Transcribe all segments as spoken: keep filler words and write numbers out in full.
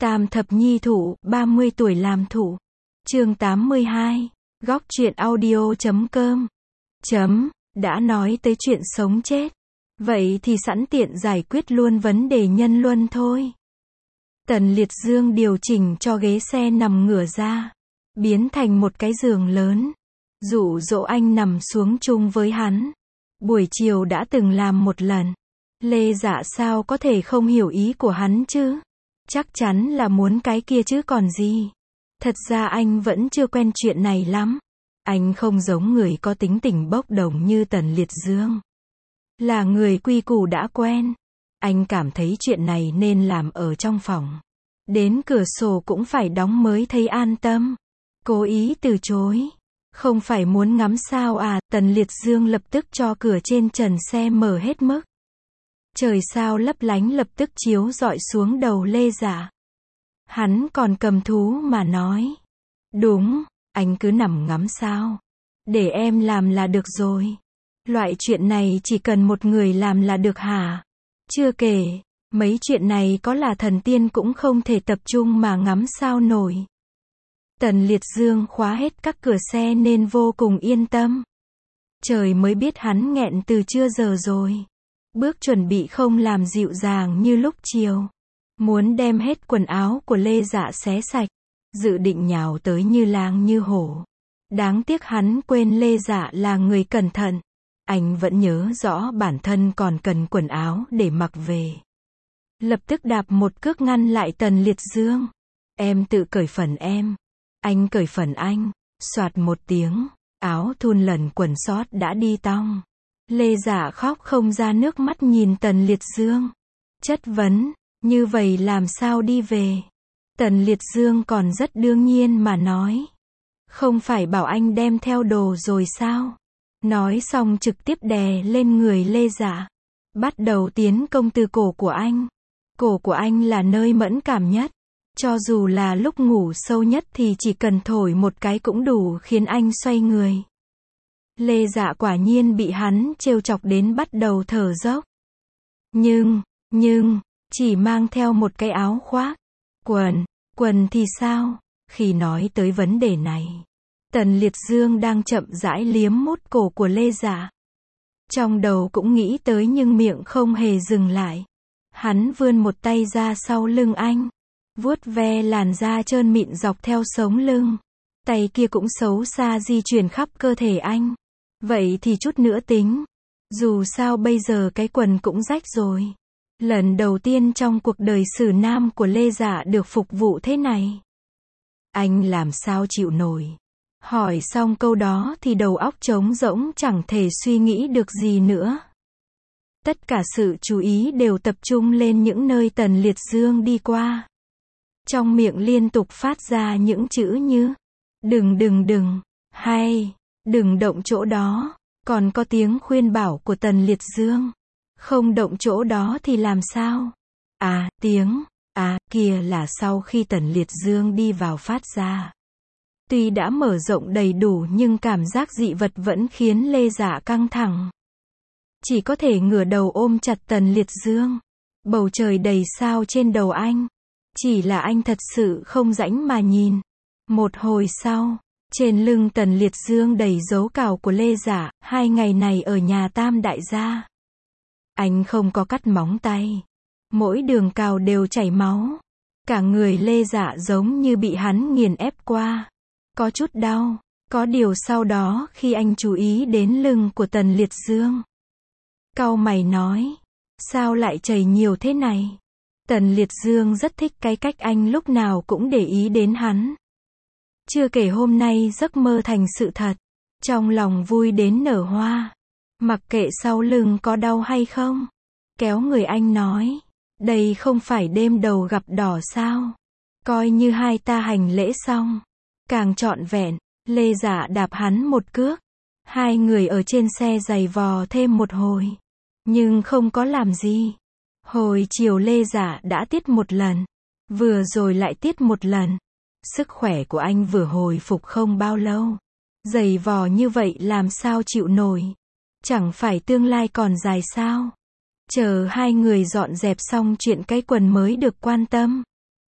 Tam thập nhi thụ, ba mươi tuổi làm thụ. Chương tám mươi hai. Góc truyện audio chấm com. Chấm, đã nói tới chuyện sống chết. Vậy thì sẵn tiện giải quyết luôn vấn đề nhân luân thôi. Tần Liệt Dương điều chỉnh cho ghế xe nằm ngửa ra, biến thành một cái giường lớn, dụ dỗ anh nằm xuống chung với hắn. Buổi chiều đã từng làm một lần. Lê Dạ sao có thể không hiểu ý của hắn chứ? Chắc chắn là muốn cái kia chứ còn gì. Thật ra anh vẫn chưa quen chuyện này lắm. Anh không giống người có tính tình bốc đồng như Tần Liệt Dương. Là người quy củ đã quen. Anh cảm thấy chuyện này nên làm ở trong phòng. Đến cửa sổ cũng phải đóng mới thấy an tâm. Cố ý từ chối. Không phải muốn ngắm sao à? Tần Liệt Dương lập tức cho cửa trên trần xe mở hết mức. Trời sao lấp lánh lập tức chiếu rọi xuống đầu Lê Dạ. Hắn còn cầm thú mà nói. Đúng, anh cứ nằm ngắm sao. Để em làm là được rồi. Loại chuyện này chỉ cần một người làm là được hả? Chưa kể, mấy chuyện này có là thần tiên cũng không thể tập trung mà ngắm sao nổi. Tần Liệt Dương khóa hết các cửa xe nên vô cùng yên tâm. Trời mới biết hắn nghẹn từ trưa giờ rồi. Bước chuẩn bị không làm dịu dàng như lúc chiều. Muốn đem hết quần áo của Lê Dạ xé sạch. Dự định nhào tới như lang như hổ. Đáng tiếc hắn quên Lê Dạ là người cẩn thận. Anh vẫn nhớ rõ bản thân còn cần quần áo để mặc về. Lập tức đạp một cước ngăn lại Tần Liệt Dương. Em tự cởi phần em. Anh cởi phần anh. Soạt một tiếng. Áo thun lần quần sót đã đi tong. Lê Dạ khóc không ra nước mắt nhìn Tần Liệt Dương. Chất vấn, như vậy làm sao đi về? Tần Liệt Dương còn rất đương nhiên mà nói. Không phải bảo anh đem theo đồ rồi sao? Nói xong trực tiếp đè lên người Lê Dạ. Bắt đầu tiến công từ cổ của anh. Cổ của anh là nơi mẫn cảm nhất. Cho dù là lúc ngủ sâu nhất thì chỉ cần thổi một cái cũng đủ khiến anh xoay người. Lê Dạ quả nhiên bị hắn trêu chọc đến bắt đầu thở dốc. Nhưng, nhưng, chỉ mang theo một cái áo khoác. Quần, quần thì sao? Khi nói tới vấn đề này, Tần Liệt Dương đang chậm rãi liếm mút cổ của Lê Dạ. Trong đầu cũng nghĩ tới nhưng miệng không hề dừng lại. Hắn vươn một tay ra sau lưng anh, vuốt ve làn da trơn mịn dọc theo sống lưng. Tay kia cũng xấu xa di chuyển khắp cơ thể anh. Vậy thì chút nữa tính. Dù sao bây giờ cái quần cũng rách rồi. Lần đầu tiên trong cuộc đời xử nam của Lê Dạ được phục vụ thế này. Anh làm sao chịu nổi. Hỏi xong câu đó thì đầu óc trống rỗng chẳng thể suy nghĩ được gì nữa. Tất cả sự chú ý đều tập trung lên những nơi Tần Liệt Dương đi qua. Trong miệng liên tục phát ra những chữ như đừng đừng đừng, hay đừng động chỗ đó. Còn có tiếng khuyên bảo của Tần Liệt Dương. Không động chỗ đó thì làm sao? À, tiếng, à, kia là sau khi Tần Liệt Dương đi vào phát ra. Tuy đã mở rộng đầy đủ nhưng cảm giác dị vật vẫn khiến Lê Dạ căng thẳng. Chỉ có thể ngửa đầu ôm chặt Tần Liệt Dương. Bầu trời đầy sao trên đầu anh. Chỉ là anh thật sự không rãnh mà nhìn. Một hồi sau, trên lưng Tần Liệt Dương đầy dấu cào của Lê Dạ, hai ngày này ở nhà Tam đại gia. Anh không có cắt móng tay. Mỗi đường cào đều chảy máu. Cả người Lê Dạ giống như bị hắn nghiền ép qua. Có chút đau. Có điều sau đó khi anh chú ý đến lưng của Tần Liệt Dương, cau mày nói. Sao lại chảy nhiều thế này? Tần Liệt Dương rất thích cái cách anh lúc nào cũng để ý đến hắn. Chưa kể hôm nay giấc mơ thành sự thật. Trong lòng vui đến nở hoa. Mặc kệ sau lưng có đau hay không. Kéo người anh nói. Đây không phải đêm đầu gặp đỏ sao? Coi như hai ta hành lễ xong. Càng trọn vẹn. Lê Dạ đạp hắn một cước. Hai người ở trên xe giày vò thêm một hồi. Nhưng không có làm gì. Hồi chiều Lê Dạ đã tiết một lần. Vừa rồi lại tiết một lần. Sức khỏe của anh vừa hồi phục không bao lâu. Giày vò như vậy làm sao chịu nổi. Chẳng phải tương lai còn dài sao. Chờ hai người dọn dẹp xong chuyện cái quần mới được quan tâm.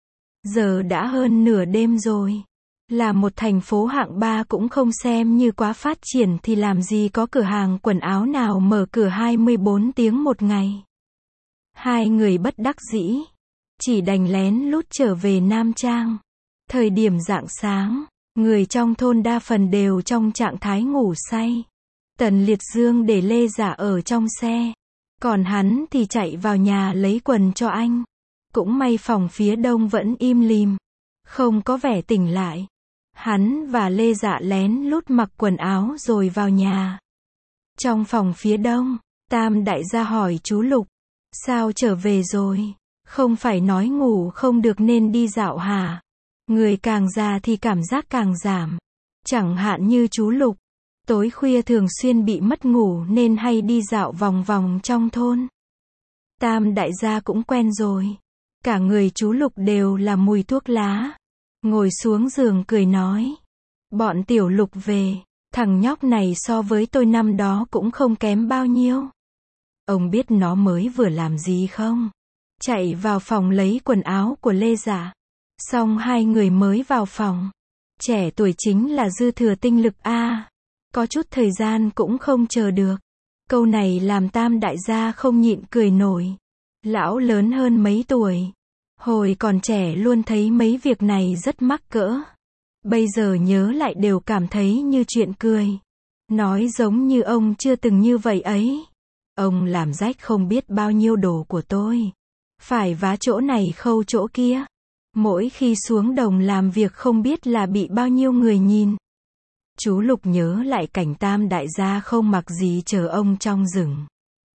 Giờ đã hơn nửa đêm rồi. Là một thành phố hạng ba cũng không xem như quá phát triển thì làm gì có cửa hàng quần áo nào mở cửa hai mươi bốn tiếng một ngày. Hai người bất đắc dĩ, chỉ đành lén lút trở về Nam Trang. Thời điểm rạng sáng, người trong thôn đa phần đều trong trạng thái ngủ say. Tần Liệt Dương để Lê Dạ ở trong xe, còn hắn thì chạy vào nhà lấy quần cho anh. Cũng may phòng phía đông vẫn im lìm, không có vẻ tỉnh lại. Hắn và Lê Dạ lén lút mặc quần áo rồi vào nhà. Trong phòng phía đông, Tam đại gia hỏi chú Lục, sao trở về rồi? Không phải nói ngủ không được nên đi dạo hả? Người càng già thì cảm giác càng giảm. Chẳng hạn như chú Lục, tối khuya thường xuyên bị mất ngủ nên hay đi dạo vòng vòng trong thôn. Tam đại gia cũng quen rồi. Cả người chú Lục đều là mùi thuốc lá. Ngồi xuống giường cười nói, bọn tiểu Lục về, thằng nhóc này so với tôi năm đó cũng không kém bao nhiêu. Ông biết nó mới vừa làm gì không? Chạy vào phòng lấy quần áo của Lê Dạ. Xong hai người mới vào phòng. Trẻ tuổi chính là dư thừa tinh lực a. Có chút thời gian cũng không chờ được. Câu này làm Tam đại gia không nhịn cười nổi. Lão lớn hơn mấy tuổi. Hồi còn trẻ luôn thấy mấy việc này rất mắc cỡ. Bây giờ nhớ lại đều cảm thấy như chuyện cười. Nói giống như ông chưa từng như vậy ấy. Ông làm rách không biết bao nhiêu đồ của tôi. Phải vá chỗ này khâu chỗ kia. Mỗi khi xuống đồng làm việc không biết là bị bao nhiêu người nhìn. Chú Lục nhớ lại cảnh Tam đại gia không mặc gì chờ ông trong rừng.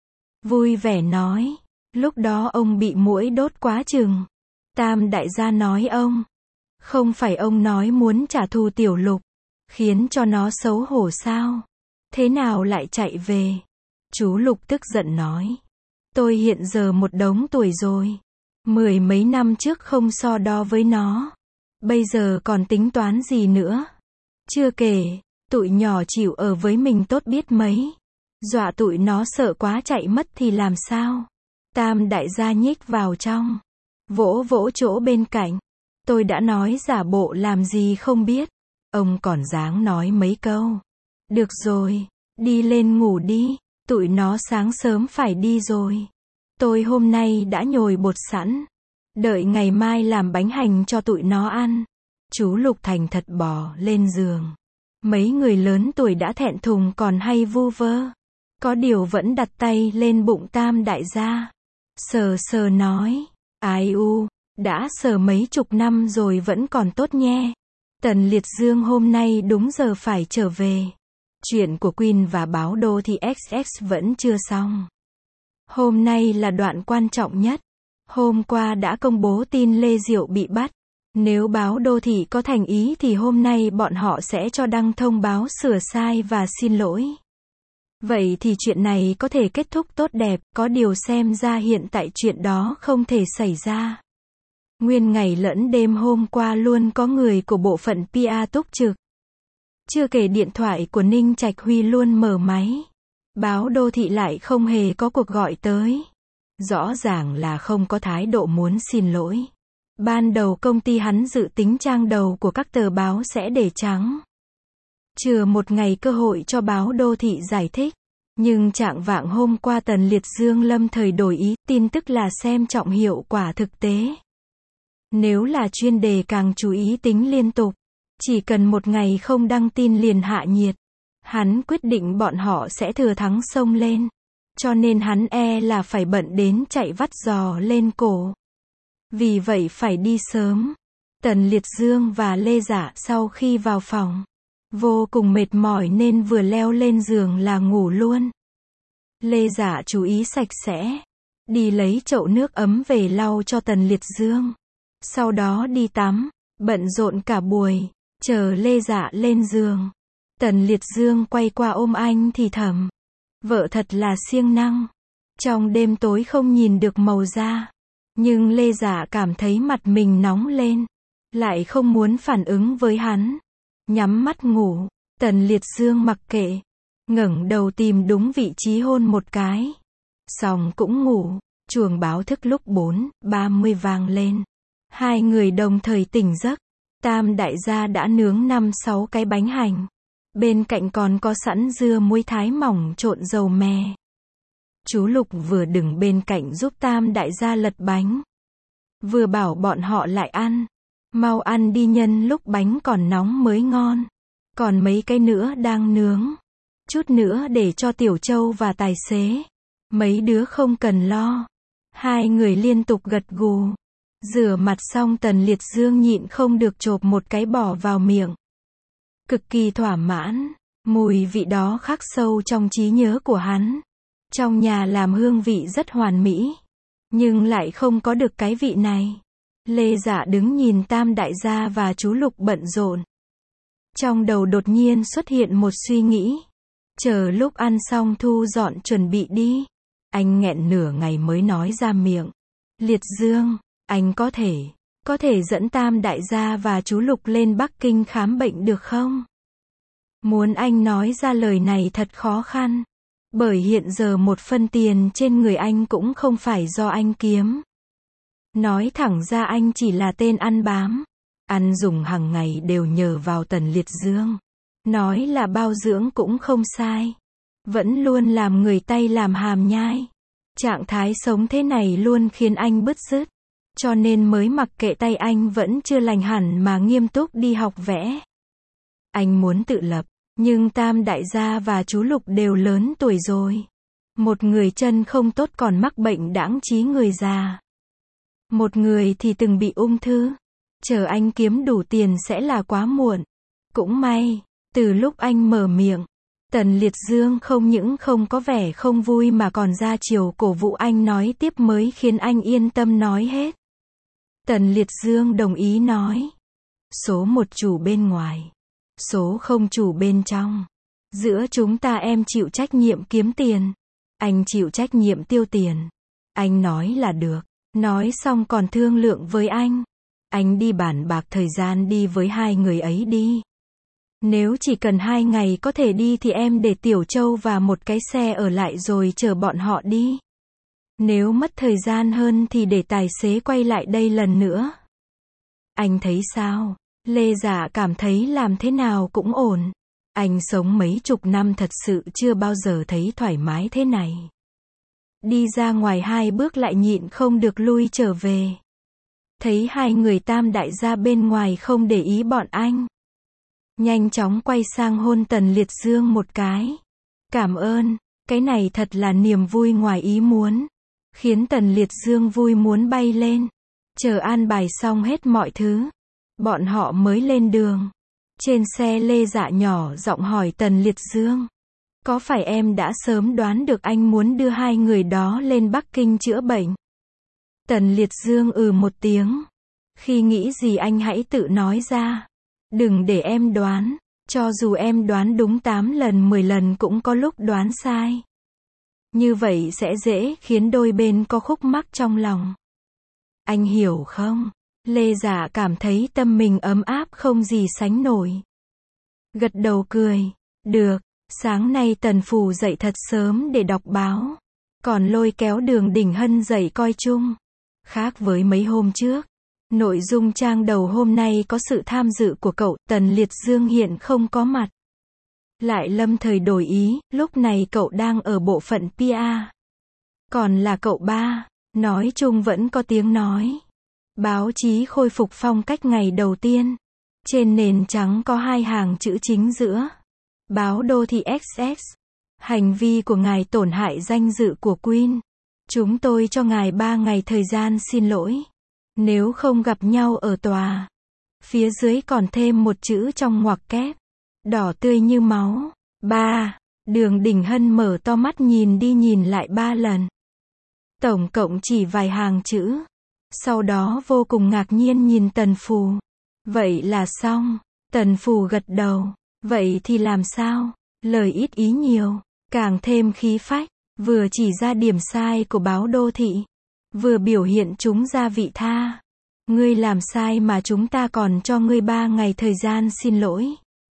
Vui vẻ nói, lúc đó ông bị muỗi đốt quá chừng. Tam đại gia nói ông, không phải ông nói muốn trả thù tiểu Lục, khiến cho nó xấu hổ sao? Thế nào lại chạy về? Chú Lục tức giận nói, tôi hiện giờ một đống tuổi rồi. Mười mấy năm trước không so đo với nó. Bây giờ còn tính toán gì nữa? Chưa kể, tụi nhỏ chịu ở với mình tốt biết mấy. Dọa tụi nó sợ quá chạy mất thì làm sao? Tam đại gia nhích vào trong. Vỗ vỗ chỗ bên cạnh. Tôi đã nói giả bộ làm gì không biết. Ông còn dáng nói mấy câu. Được rồi, đi lên ngủ đi. Tụi nó sáng sớm phải đi rồi. Tôi hôm nay đã nhồi bột sẵn. Đợi ngày mai làm bánh hành cho tụi nó ăn. Chú Lục thành thật bò lên giường. Mấy người lớn tuổi đã thẹn thùng còn hay vu vơ. Có điều vẫn đặt tay lên bụng Tam đại gia. Sờ sờ nói. Ai u, đã sờ mấy chục năm rồi vẫn còn tốt nhé. Tần Liệt Dương hôm nay đúng giờ phải trở về. Chuyện của Queen và báo đô thị ích ích vẫn chưa xong. Hôm nay là đoạn quan trọng nhất. Hôm qua đã công bố tin Lê Diệu bị bắt. Nếu báo đô thị có thành ý thì hôm nay bọn họ sẽ cho đăng thông báo sửa sai và xin lỗi. Vậy thì chuyện này có thể kết thúc tốt đẹp, có điều xem ra hiện tại chuyện đó không thể xảy ra. Nguyên ngày lẫn đêm hôm qua luôn có người của bộ phận pê e túc trực. Chưa kể điện thoại của Ninh Trạch Huy luôn mở máy. Báo đô thị lại không hề có cuộc gọi tới. Rõ ràng là không có thái độ muốn xin lỗi. Ban đầu công ty hắn dự tính trang đầu của các tờ báo sẽ để trắng. Chừa một ngày cơ hội cho báo đô thị giải thích. Nhưng trạng vạng hôm qua Tần Liệt Dương lâm thời đổi ý, tin tức là xem trọng hiệu quả thực tế. Nếu là chuyên đề càng chú ý tính liên tục. Chỉ cần một ngày không đăng tin liền hạ nhiệt. Hắn quyết định bọn họ sẽ thừa thắng xông lên. Cho nên hắn e là phải bận đến chạy vắt giò lên cổ. Vì vậy phải đi sớm. Tần Liệt Dương và Lê Dạ sau khi vào phòng, vô cùng mệt mỏi nên vừa leo lên giường là ngủ luôn. Lê Dạ chú ý sạch sẽ. Đi lấy chậu nước ấm về lau cho Tần Liệt Dương. Sau đó đi tắm. Bận rộn cả buổi. Chờ Lê Dạ lên giường. Tần Liệt Dương quay qua ôm anh thì thầm. Vợ thật là siêng năng. Trong đêm tối không nhìn được màu da. Nhưng Lê Dạ cảm thấy mặt mình nóng lên. Lại không muốn phản ứng với hắn. Nhắm mắt ngủ. Tần Liệt Dương mặc kệ. Ngẩng đầu tìm đúng vị trí hôn một cái. Xong cũng ngủ. Chuông báo thức lúc bốn ba mươi vang lên. Hai người đồng thời tỉnh giấc. Tam đại gia đã nướng năm sáu cái bánh hành. Bên cạnh còn có sẵn dưa muối thái mỏng trộn dầu mè. Chú Lục vừa đứng bên cạnh giúp Tam đại gia lật bánh, vừa bảo bọn họ lại ăn. Mau ăn đi, nhân lúc bánh còn nóng mới ngon. Còn mấy cái nữa đang nướng. Chút nữa để cho Tiểu Châu và tài xế. Mấy đứa không cần lo. Hai người liên tục gật gù. Rửa mặt xong Tần Liệt Dương nhịn không được chộp một cái bỏ vào miệng. Cực kỳ thỏa mãn. Mùi vị đó khắc sâu trong trí nhớ của hắn. Trong nhà làm hương vị rất hoàn mỹ. Nhưng lại không có được cái vị này. Lê Dạ đứng nhìn Tam đại gia và chú Lục bận rộn. Trong đầu đột nhiên xuất hiện một suy nghĩ. Chờ lúc ăn xong thu dọn chuẩn bị đi. Anh nghẹn nửa ngày mới nói ra miệng. Liệt Dương, anh có thể, có thể dẫn Tam đại gia và chú Lục lên Bắc Kinh khám bệnh được không? Muốn anh nói ra lời này thật khó khăn. Bởi hiện giờ một phân tiền trên người anh cũng không phải do anh kiếm. Nói thẳng ra anh chỉ là tên ăn bám. Ăn dùng hàng ngày đều nhờ vào Tần Liệt Dương. Nói là bao dưỡng cũng không sai. Vẫn luôn làm người tay làm hàm nhai. Trạng thái sống thế này luôn khiến anh bứt rứt. Cho nên mới mặc kệ tay anh vẫn chưa lành hẳn mà nghiêm túc đi học vẽ. Anh muốn tự lập. Nhưng Tam đại gia và chú Lục đều lớn tuổi rồi. Một người chân không tốt còn mắc bệnh đãng trí người già. Một người thì từng bị ung thư. Chờ anh kiếm đủ tiền sẽ là quá muộn. Cũng may, từ lúc anh mở miệng, Tần Liệt Dương không những không có vẻ không vui mà còn ra chiều cổ vũ anh nói tiếp mới khiến anh yên tâm nói hết. Tần Liệt Dương đồng ý nói. Số một chủ bên ngoài. Số không chủ bên trong. Giữa chúng ta em chịu trách nhiệm kiếm tiền. Anh chịu trách nhiệm tiêu tiền. Anh nói là được. Nói xong còn thương lượng với anh. Anh đi bàn bạc thời gian đi với hai người ấy đi. Nếu chỉ cần hai ngày có thể đi thì em để Tiểu Châu và một cái xe ở lại rồi chờ bọn họ đi. Nếu mất thời gian hơn thì để tài xế quay lại đây lần nữa. Anh thấy sao? Lê Dạ cảm thấy làm thế nào cũng ổn. Anh sống mấy chục năm thật sự chưa bao giờ thấy thoải mái thế này. Đi ra ngoài hai bước lại nhịn không được lui trở về. Thấy hai người Tam đại gia bên ngoài không để ý bọn anh. Nhanh chóng quay sang hôn Tần Liệt Dương một cái. Cảm ơn, cái này thật là niềm vui ngoài ý muốn. Khiến Tần Liệt Dương vui muốn bay lên. Chờ an bài xong hết mọi thứ. Bọn họ mới lên đường. Trên xe Lê Dạ nhỏ giọng hỏi Tần Liệt Dương. Có phải em đã sớm đoán được anh muốn đưa hai người đó lên Bắc Kinh chữa bệnh? Tần Liệt Dương ừ một tiếng. Khi nghĩ gì anh hãy tự nói ra. Đừng để em đoán. Cho dù em đoán đúng tám lần mười lần cũng có lúc đoán sai. Như vậy sẽ dễ khiến đôi bên có khúc mắc trong lòng. Anh hiểu không? Lê Dạ cảm thấy tâm mình ấm áp không gì sánh nổi. Gật đầu cười. Được, sáng nay Tần Phù dậy thật sớm để đọc báo. Còn lôi kéo Đường Đình Hân dậy coi chung. Khác với mấy hôm trước. Nội dung trang đầu hôm nay có sự tham dự của cậu, Tần Liệt Dương hiện không có mặt. Lại lâm thời đổi ý, lúc này cậu đang ở bộ phận pê e. Còn là cậu ba, nói chung vẫn có tiếng nói. Báo chí khôi phục phong cách ngày đầu tiên. Trên nền trắng có hai hàng chữ chính giữa. Báo Đô thị ích ét. Hành vi của ngài tổn hại danh dự của Queen. Chúng tôi cho ngài ba ngày thời gian xin lỗi. Nếu không gặp nhau ở tòa. Phía dưới còn thêm một chữ trong ngoặc kép. Đỏ tươi như máu. Ba. Đường Đình Hân mở to mắt nhìn đi nhìn lại ba lần. Tổng cộng chỉ vài hàng chữ. Sau đó vô cùng ngạc nhiên nhìn Tần Phù. Vậy là xong. Tần Phù gật đầu. Vậy thì làm sao? Lời ít ý nhiều. Càng thêm khí phách. Vừa chỉ ra điểm sai của báo Đô thị. Vừa biểu hiện chúng ra vị tha. Ngươi làm sai mà chúng ta còn cho ngươi ba ngày thời gian xin lỗi.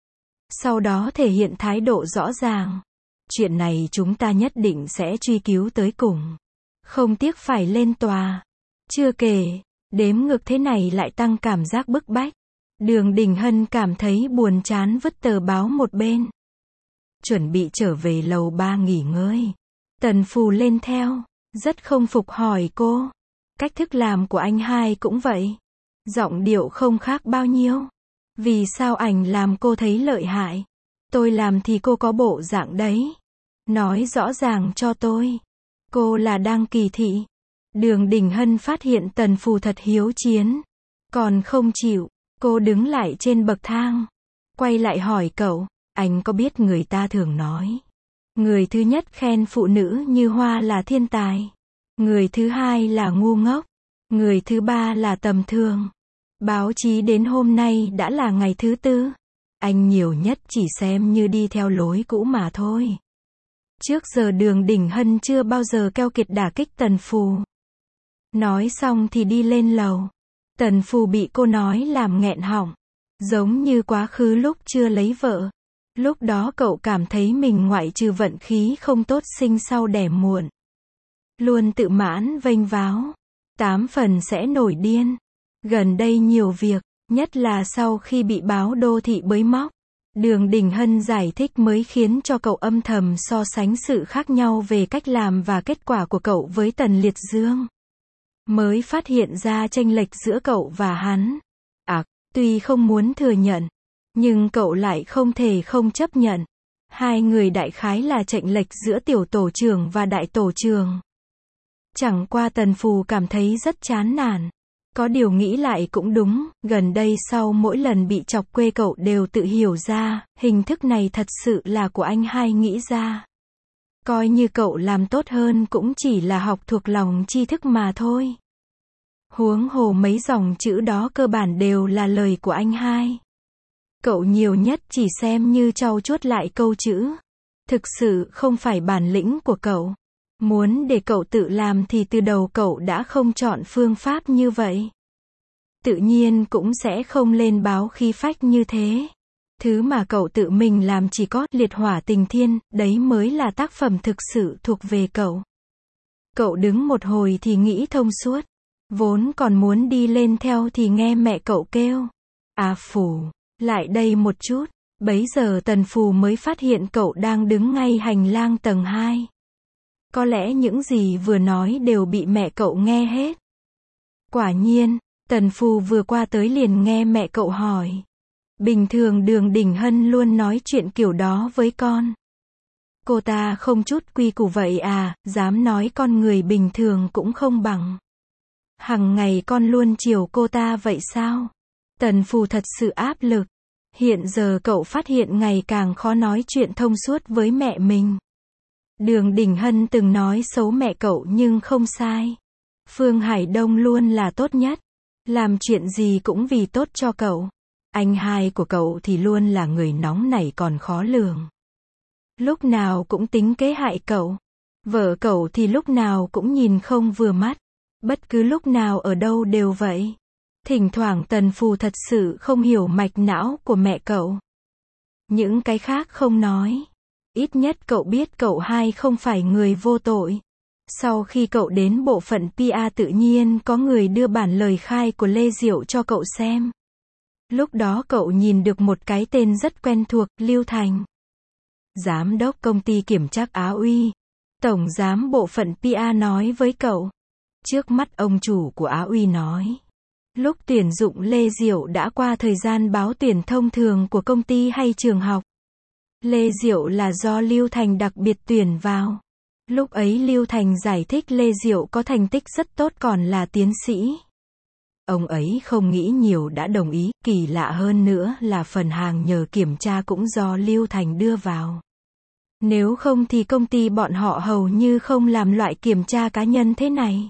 Sau đó thể hiện thái độ rõ ràng. Chuyện này chúng ta nhất định sẽ truy cứu tới cùng. Không tiếc phải lên tòa. Chưa kể, Đếm ngược thế này lại tăng cảm giác bức bách. Đường Đình Hân cảm thấy buồn chán vứt tờ báo một bên. Chuẩn bị trở về lầu ba nghỉ ngơi. Tần Phù lên theo, rất không phục hỏi cô. Cách thức làm của anh hai cũng vậy. Giọng điệu không khác bao nhiêu. Vì sao ảnh làm cô thấy lợi hại? Tôi làm thì cô có bộ dạng đấy. Nói rõ ràng cho tôi. Cô là đang kỳ thị. Đường Đình Hân phát hiện Tần Phù thật hiếu chiến. Còn không chịu, cô đứng lại trên bậc thang. Quay lại hỏi cậu, anh có biết người ta thường nói. Người thứ nhất khen phụ nữ như hoa là thiên tài. Người thứ hai là ngu ngốc. Người thứ ba là tầm thường. Báo chí đến hôm nay đã là ngày thứ tư. Anh nhiều nhất chỉ xem như đi theo lối cũ mà thôi. Trước giờ Đường Đình Hân chưa bao giờ keo kiệt đả kích Tần Phù. Nói xong thì đi lên lầu. Tần Phù bị cô nói làm nghẹn họng. Giống như quá khứ lúc chưa lấy vợ. Lúc đó cậu cảm thấy mình ngoại trừ vận khí không tốt sinh sau đẻ muộn. Luôn tự mãn vênh váo. Tám phần sẽ nổi điên. Gần đây nhiều việc, nhất là sau khi bị báo đô thị bới móc. Đường Đình Hân giải thích mới khiến cho cậu âm thầm so sánh sự khác nhau về cách làm và kết quả của cậu với Tần Liệt Dương. Mới phát hiện ra chênh lệch giữa cậu và hắn. À, tuy không muốn thừa nhận, nhưng cậu lại không thể không chấp nhận. Hai người đại khái là chênh lệch giữa tiểu tổ trưởng và đại tổ trưởng. Chẳng qua Tần Phù cảm thấy rất chán nản. Có điều nghĩ lại cũng đúng, gần đây sau mỗi lần bị chọc quê cậu đều tự hiểu ra, hình thức này thật sự là của anh hai nghĩ ra. Coi như cậu làm tốt hơn cũng chỉ là học thuộc lòng tri thức mà thôi. Huống hồ mấy dòng chữ đó cơ bản đều là lời của anh hai. Cậu nhiều nhất chỉ xem như trau chuốt lại câu chữ. Thực sự không phải bản lĩnh của cậu. Muốn để cậu tự làm thì từ đầu cậu đã không chọn phương pháp như vậy. Tự nhiên cũng sẽ không lên báo khí phách như thế. Thứ mà cậu tự mình làm chỉ có liệt hỏa tình thiên, đấy mới là tác phẩm thực sự thuộc về cậu. Cậu đứng một hồi thì nghĩ thông suốt. Vốn còn muốn đi lên theo thì nghe mẹ cậu kêu. À Phù, lại đây một chút. Bấy giờ Tần Phù mới phát hiện cậu đang đứng ngay hành lang tầng hai. Có lẽ những gì vừa nói đều bị mẹ cậu nghe hết. Quả nhiên, Tần Phù vừa qua tới liền nghe mẹ cậu hỏi. Bình thường Đường Đình Hân luôn nói chuyện kiểu đó với con. Cô ta không chút quy củ vậy à, dám nói con người bình thường cũng không bằng. Hằng ngày con luôn chiều cô ta vậy sao? Tần Phù thật sự áp lực. Hiện giờ cậu phát hiện ngày càng khó nói chuyện thông suốt với mẹ mình. Đường Đình Hân từng nói xấu mẹ cậu nhưng không sai. Phương Hải Đông luôn là tốt nhất. Làm chuyện gì cũng vì tốt cho cậu. Anh hai của cậu thì luôn là người nóng nảy còn khó lường. Lúc nào cũng tính kế hại cậu. Vợ cậu thì lúc nào cũng nhìn không vừa mắt. Bất cứ lúc nào ở đâu đều vậy. Thỉnh thoảng Tần Phù thật sự không hiểu mạch não của mẹ cậu. Những cái khác không nói. Ít nhất cậu biết cậu hai không phải người vô tội. Sau khi cậu đến bộ phận pê e tự nhiên có người đưa bản lời khai của Lê Diệu cho cậu xem. Lúc đó cậu nhìn được một cái tên rất quen thuộc, Lưu Thành. Giám đốc công ty kiểm trắc Á Uy. Tổng giám bộ phận pê e nói với cậu. Trước mắt ông chủ của Á Uy nói. Lúc tuyển dụng Lê Diệu đã qua thời gian báo tuyển thông thường của công ty hay trường học. Lê Diệu là do Lưu Thành đặc biệt tuyển vào. Lúc ấy Lưu Thành giải thích Lê Diệu có thành tích rất tốt còn là tiến sĩ. Ông ấy không nghĩ nhiều đã đồng ý, kỳ lạ hơn nữa là phần hàng nhờ kiểm tra cũng do Lưu Thành đưa vào. Nếu không thì công ty bọn họ hầu như không làm loại kiểm tra cá nhân thế này.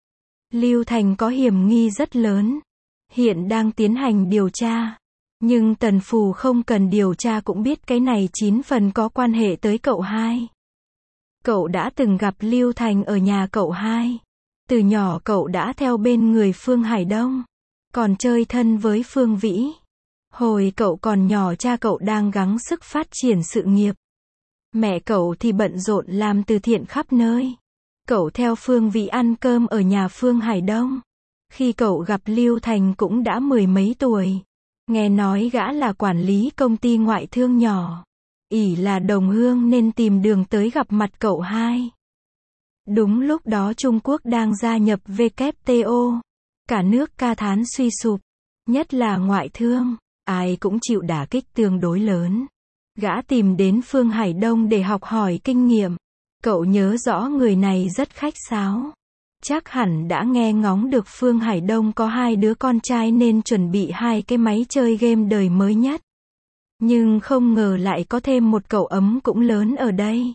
Lưu Thành có hiểm nghi rất lớn. Hiện đang tiến hành điều tra. Nhưng Tần Phù không cần điều tra cũng biết cái này chín phần có quan hệ tới cậu hai. Cậu đã từng gặp Lưu Thành ở nhà cậu hai. Từ nhỏ cậu đã theo bên người Phương Hải Đông. Còn chơi thân với Phương Vĩ. Hồi cậu còn nhỏ cha cậu đang gắng sức phát triển sự nghiệp. Mẹ cậu thì bận rộn làm từ thiện khắp nơi. Cậu theo Phương Vĩ ăn cơm ở nhà Phương Hải Đông. Khi cậu gặp Lưu Thành cũng đã mười mấy tuổi. Nghe nói gã là quản lý công ty ngoại thương nhỏ. ỷ là đồng hương nên tìm đường tới gặp mặt cậu hai. Đúng lúc đó Trung Quốc đang gia nhập vê kép tê o. Cả nước ca thán suy sụp. Nhất là ngoại thương. Ai cũng chịu đả kích tương đối lớn. Gã tìm đến Phương Hải Đông để học hỏi kinh nghiệm. Cậu nhớ rõ người này rất khách sáo. Chắc hẳn đã nghe ngóng được Phương Hải Đông có hai đứa con trai nên chuẩn bị hai cái máy chơi game đời mới nhất. Nhưng không ngờ lại có thêm một cậu ấm cũng lớn ở đây.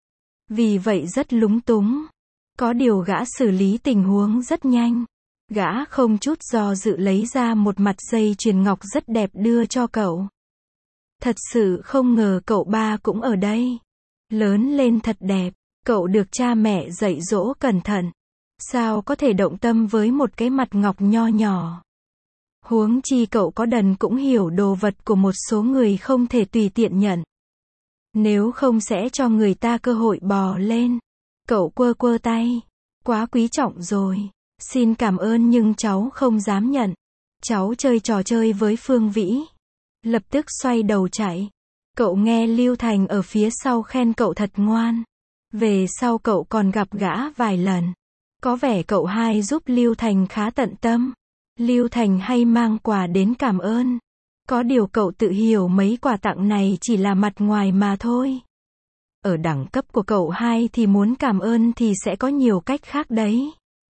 Vì vậy rất lúng túng. Có điều gã xử lý tình huống rất nhanh. Gã không chút do dự lấy ra một mặt dây chuyền ngọc rất đẹp đưa cho cậu. Thật sự không ngờ cậu ba cũng ở đây. Lớn lên thật đẹp. Cậu được cha mẹ dạy dỗ cẩn thận. Sao có thể động tâm với một cái mặt ngọc nho nhỏ. Huống chi cậu có đần cũng hiểu đồ vật của một số người không thể tùy tiện nhận. Nếu không sẽ cho người ta cơ hội bò lên. Cậu quơ quơ tay. Quá quý trọng rồi. Xin cảm ơn nhưng cháu không dám nhận. Cháu chơi trò chơi với Phương Vĩ. Lập tức xoay đầu chạy. Cậu nghe Lưu Thành ở phía sau khen cậu thật ngoan. Về sau cậu còn gặp gã vài lần. Có vẻ cậu hai giúp Lưu Thành khá tận tâm. Lưu Thành hay mang quà đến cảm ơn. Có điều cậu tự hiểu mấy quà tặng này chỉ là mặt ngoài mà thôi. Ở đẳng cấp của cậu hai thì muốn cảm ơn thì sẽ có nhiều cách khác đấy.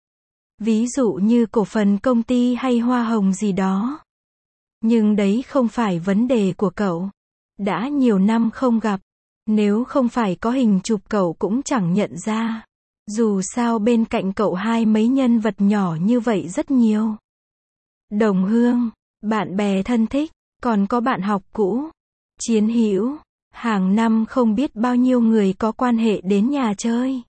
Ví dụ như cổ phần công ty hay hoa hồng gì đó. Nhưng đấy không phải vấn đề của cậu. Đã nhiều năm không gặp. Nếu không phải có hình chụp cậu cũng chẳng nhận ra. Dù sao bên cạnh cậu hai mấy nhân vật nhỏ như vậy rất nhiều. Đồng hương, bạn bè thân thích, còn có bạn học cũ, chiến hữu, hàng năm không biết bao nhiêu người có quan hệ đến nhà chơi.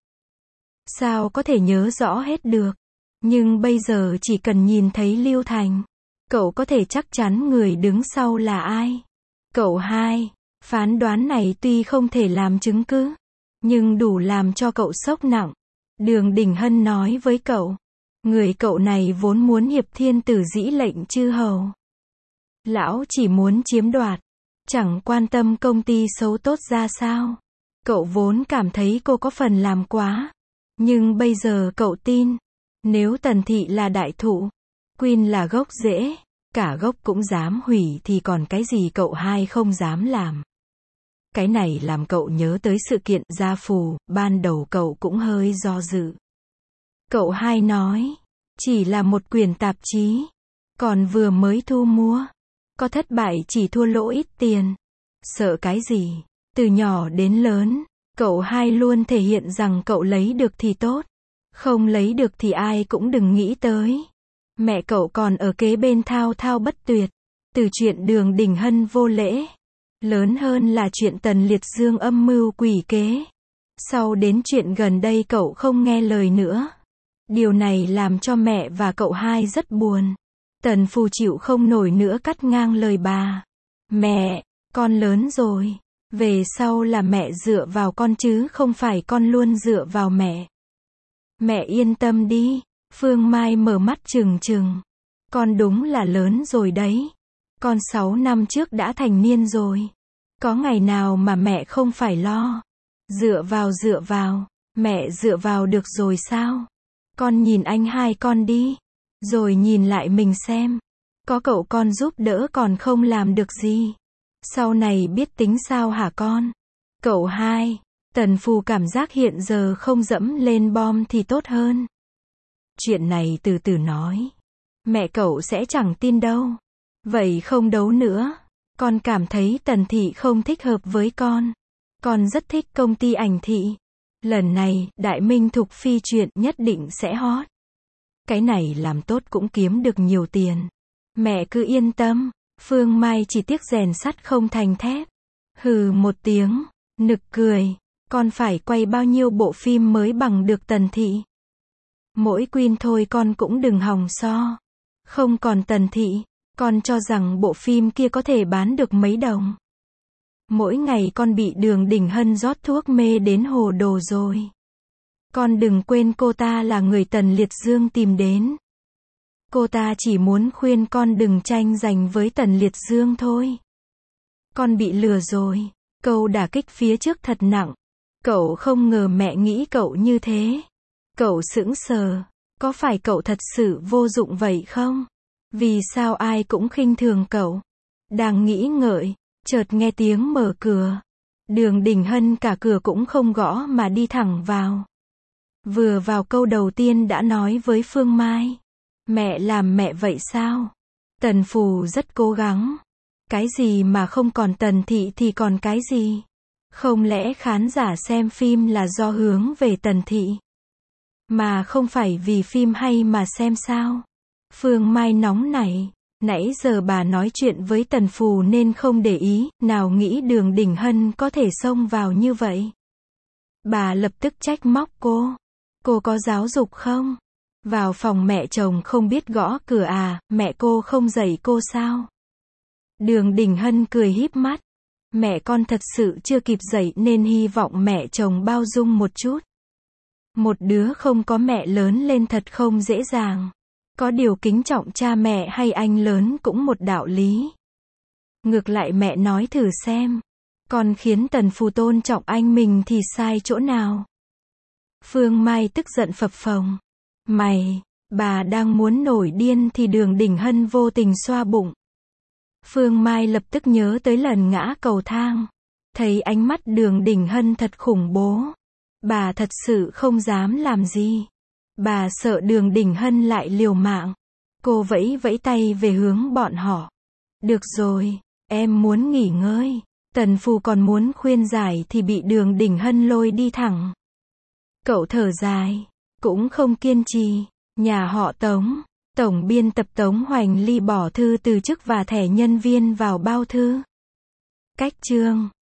Sao có thể nhớ rõ hết được. Nhưng bây giờ chỉ cần nhìn thấy Lưu Thành, cậu có thể chắc chắn người đứng sau là ai. Cậu hai, phán đoán này tuy không thể làm chứng cứ, nhưng đủ làm cho cậu sốc nặng. Đường Đình Hân nói với cậu, người cậu này vốn muốn hiệp thiên tử dĩ lệnh chư hầu. Lão chỉ muốn chiếm đoạt, chẳng quan tâm công ty xấu tốt ra sao. Cậu vốn cảm thấy cô có phần làm quá. Nhưng bây giờ cậu tin, nếu Tần Thị là đại thụ, Quyên là gốc rễ, cả gốc cũng dám hủy thì còn cái gì cậu hai không dám làm. Cái này làm cậu nhớ tới sự kiện gia phù, ban đầu cậu cũng hơi do dự. Cậu hai nói, chỉ là một quyển tạp chí, còn vừa mới thu mua, có thất bại chỉ thua lỗ ít tiền. Sợ cái gì? Từ nhỏ đến lớn, cậu hai luôn thể hiện rằng cậu lấy được thì tốt, không lấy được thì ai cũng đừng nghĩ tới. Mẹ cậu còn ở kế bên thao thao bất tuyệt, từ chuyện Đường Đình Hân vô lễ, lớn hơn là chuyện Tần Liệt Dương âm mưu quỷ kế. Sau đến chuyện gần đây cậu không nghe lời nữa. Điều này làm cho mẹ và cậu hai rất buồn. Tần Phù chịu không nổi nữa cắt ngang lời bà. Mẹ, con lớn rồi. Về sau là mẹ dựa vào con chứ không phải con luôn dựa vào mẹ. Mẹ yên tâm đi. Phương Mai mở mắt trừng trừng. Con đúng là lớn rồi đấy. Con sáu năm trước đã thành niên rồi. Có ngày nào mà mẹ không phải lo. Dựa vào dựa vào. Mẹ dựa vào được rồi sao? Con nhìn anh hai con đi. Rồi nhìn lại mình xem. Có cậu con giúp đỡ còn không làm được gì. Sau này biết tính sao hả con? Cậu hai. Tần Phù cảm giác hiện giờ không dẫm lên bom thì tốt hơn. Chuyện này từ từ nói. Mẹ cậu sẽ chẳng tin đâu. Vậy không đấu nữa. Con cảm thấy Tần Thị không thích hợp với con. Con rất thích công ty ảnh thị. Lần này, Đại Minh Thục Phi chuyện nhất định sẽ hot. Cái này làm tốt cũng kiếm được nhiều tiền. Mẹ cứ yên tâm. Phương Mai chỉ tiếc rèn sắt không thành thép. Hừ một tiếng. Nực cười. Con phải quay bao nhiêu bộ phim mới bằng được Tần Thị. Mỗi Quyên thôi con cũng đừng hòng so. Không còn Tần Thị, con cho rằng bộ phim kia có thể bán được mấy đồng. Mỗi ngày con bị Đường Đình Hân rót thuốc mê đến hồ đồ rồi. Con đừng quên cô ta là người Tần Liệt Dương tìm đến. Cô ta chỉ muốn khuyên con đừng tranh giành với Tần Liệt Dương thôi. Con bị lừa rồi. Câu đả kích phía trước thật nặng. Cậu không ngờ mẹ nghĩ cậu như thế. Cậu sững sờ. Có phải cậu thật sự vô dụng vậy không? Vì sao ai cũng khinh thường cậu? Đang nghĩ ngợi, chợt nghe tiếng mở cửa. Đường Đình Hân cả cửa cũng không gõ mà đi thẳng vào. Vừa vào câu đầu tiên đã nói với Phương Mai. Mẹ làm mẹ vậy sao? Tần Phù rất cố gắng. Cái gì mà không còn Tần Thị thì còn cái gì? Không lẽ khán giả xem phim là do hướng về Tần Thị? Mà không phải vì phim hay mà xem sao? Phương Mai nóng nảy. Nãy giờ bà nói chuyện với Tần Phù nên không để ý, nào nghĩ Đường Đình Hân có thể xông vào như vậy. Bà lập tức trách móc cô. Cô có giáo dục không? Vào phòng mẹ chồng không biết gõ cửa à, mẹ cô không dạy cô sao? Đường Đình Hân cười híp mắt. Mẹ con thật sự chưa kịp dạy nên hy vọng mẹ chồng bao dung một chút. Một đứa không có mẹ lớn lên thật không dễ dàng. Có điều kính trọng cha mẹ hay anh lớn cũng một đạo lý. Ngược lại mẹ nói thử xem. Con khiến Tần Phù tôn trọng anh mình thì sai chỗ nào? Phương Mai tức giận phập phồng. Mày, bà đang muốn nổi điên thì Đường Đình Hân vô tình xoa bụng. Phương Mai lập tức nhớ tới lần ngã cầu thang. Thấy ánh mắt Đường Đình Hân thật khủng bố. Bà thật sự không dám làm gì. Bà sợ Đường Đình Hân lại liều mạng. Cô vẫy vẫy tay về hướng bọn họ. Được rồi, em muốn nghỉ ngơi. Tần Phù còn muốn khuyên giải thì bị Đường Đình Hân lôi đi thẳng. Cậu thở dài, cũng không kiên trì. Nhà họ Tống, tổng biên tập Tống Hoành Ly bỏ thư từ chức và thẻ nhân viên vào bao thư. Cách chương